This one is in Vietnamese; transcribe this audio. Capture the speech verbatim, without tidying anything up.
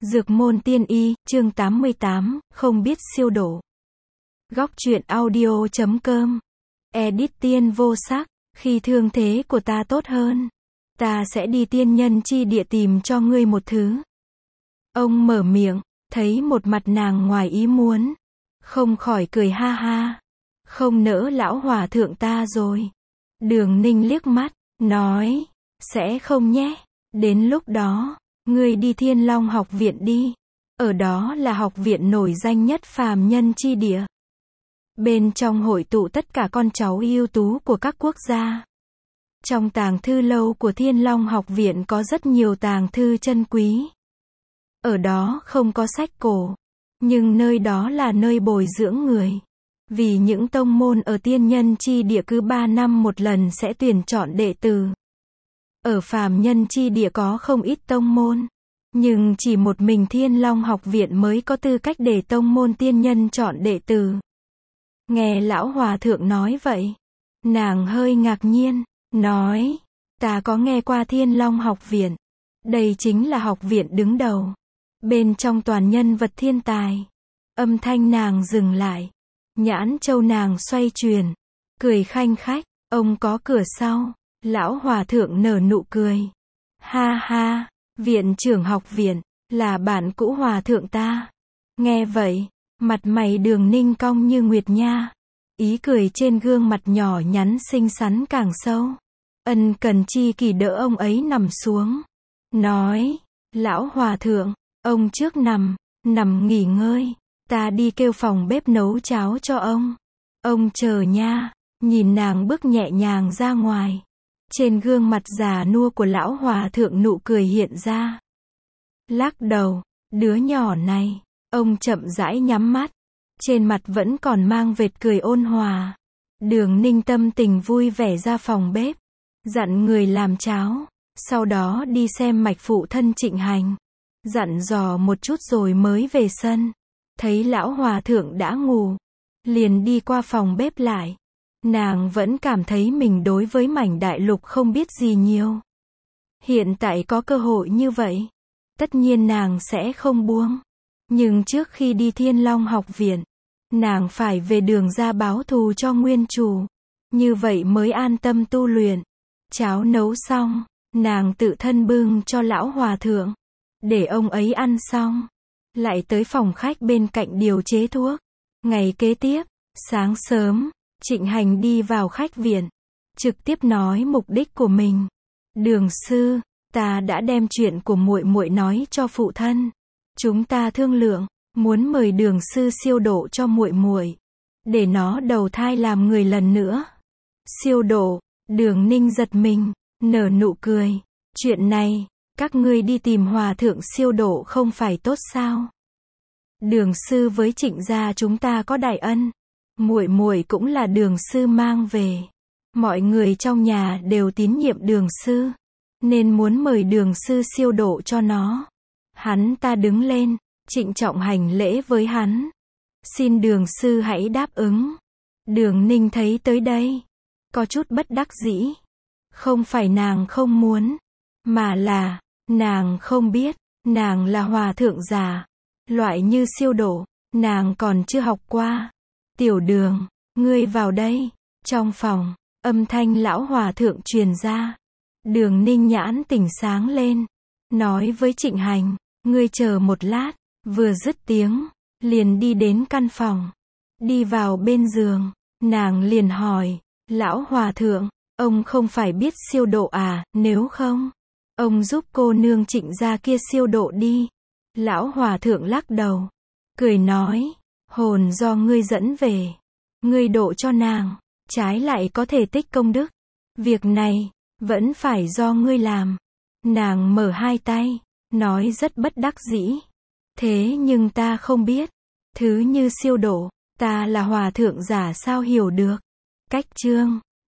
Dược môn tiên y, chương tám mươi tám, không biết siêu độ. Góc truyện audio chấm com. Edit Tiên Vô Sắc, khi thương thế của ta tốt hơn, ta sẽ đi tiên nhân chi địa tìm cho ngươi một thứ. Ông mở miệng, thấy một mặt nàng ngoài ý muốn, không khỏi cười ha ha. Không nỡ lão hòa thượng ta rồi. Đường Ninh liếc mắt, nói, sẽ không nhé, đến lúc đó ngươi đi Thiên Long học viện đi. Ở đó là học viện nổi danh nhất phàm nhân chi địa. Bên trong hội tụ tất cả con cháu ưu tú của các quốc gia. Trong tàng thư lâu của Thiên Long học viện có rất nhiều tàng thư chân quý. Ở đó không có sách cổ, nhưng nơi đó là nơi bồi dưỡng người. Vì những tông môn ở tiên nhân chi địa cứ ba năm một lần sẽ tuyển chọn đệ tử. Ở phàm nhân chi địa có không ít tông môn, nhưng chỉ một mình Thiên Long học viện mới có tư cách để tông môn tiên nhân chọn đệ tử. Nghe lão hòa thượng nói vậy, nàng hơi ngạc nhiên, nói, ta có nghe qua Thiên Long học viện. Đây chính là học viện đứng đầu. Bên trong toàn nhân vật thiên tài. Âm thanh nàng dừng lại. Nhãn châu nàng xoay chuyển, cười khanh khách, ông có cửa sau. Lão hòa thượng nở nụ cười. Ha ha, viện trưởng học viện, là bạn cũ hòa thượng ta. Nghe vậy, mặt mày Đường Ninh cong như nguyệt nha. Ý cười trên gương mặt nhỏ nhắn xinh xắn càng sâu. Ân cần chi kỷ đỡ ông ấy nằm xuống. Nói, lão hòa thượng, ông trước nằm, nằm nghỉ ngơi. Ta đi kêu phòng bếp nấu cháo cho ông. Ông chờ nha. Nhìn nàng bước nhẹ nhàng ra ngoài. Trên gương mặt già nua của lão hòa thượng nụ cười hiện ra. Lắc đầu, đứa nhỏ này. Ông chậm rãi nhắm mắt. Trên mặt vẫn còn mang vệt cười ôn hòa. Đường Ninh tâm tình vui vẻ ra phòng bếp. Dặn người làm cháo. Sau đó đi xem mạch phụ thân Trịnh Hành. Dặn dò một chút rồi mới về sân. Thấy lão hòa thượng đã ngủ, liền đi qua phòng bếp lại. Nàng vẫn cảm thấy mình đối với mảnh đại lục không biết gì nhiều. Hiện tại có cơ hội như vậy, tất nhiên nàng sẽ không buông. Nhưng trước khi đi Thiên Long học viện, nàng phải về Đường ra báo thù cho nguyên chủ. Như vậy mới an tâm tu luyện. Cháo nấu xong, nàng tự thân bưng cho lão hòa thượng, để ông ấy ăn xong. Lại tới phòng khách bên cạnh điều chế thuốc. Ngày kế tiếp, sáng sớm, Trịnh Hành đi vào khách viện, trực tiếp nói mục đích của mình. Đường sư, ta đã đem chuyện của muội muội nói cho phụ thân. Chúng ta thương lượng, muốn mời Đường sư siêu độ cho muội muội, để nó đầu thai làm người lần nữa. Siêu độ? Đường Ninh giật mình, nở nụ cười. Chuyện này, các ngươi đi tìm hòa thượng siêu độ không phải tốt sao? Đường sư với Trịnh gia chúng ta có đại ân. Muội muội cũng là Đường sư mang về. Mọi người trong nhà đều tín nhiệm Đường sư, nên muốn mời Đường sư siêu độ cho nó. Hắn ta đứng lên, trịnh trọng hành lễ với hắn. Xin Đường sư hãy đáp ứng. Đường Ninh thấy tới đây, có chút bất đắc dĩ. Không phải nàng không muốn, mà là, nàng không biết, nàng là hòa thượng già. Loại như siêu độ, nàng còn chưa học qua. Tiểu Đường, ngươi vào đây. Trong phòng, âm thanh lão hòa thượng truyền ra. Đường Ninh nhãn tỉnh sáng lên. Nói với Trịnh Hành, ngươi chờ một lát. Vừa dứt tiếng, liền đi đến căn phòng. Đi vào bên giường, nàng liền hỏi, lão hòa thượng, ông không phải biết siêu độ à? Nếu không, ông giúp cô nương Trịnh gia kia siêu độ đi. Lão hòa thượng lắc đầu, cười nói, hồn do ngươi dẫn về, ngươi độ cho nàng, trái lại có thể tích công đức. Việc này, vẫn phải do ngươi làm. Nàng mở hai tay, nói rất bất đắc dĩ. Thế nhưng ta không biết, thứ như siêu độ, ta là hòa thượng giả sao hiểu được. Cách chương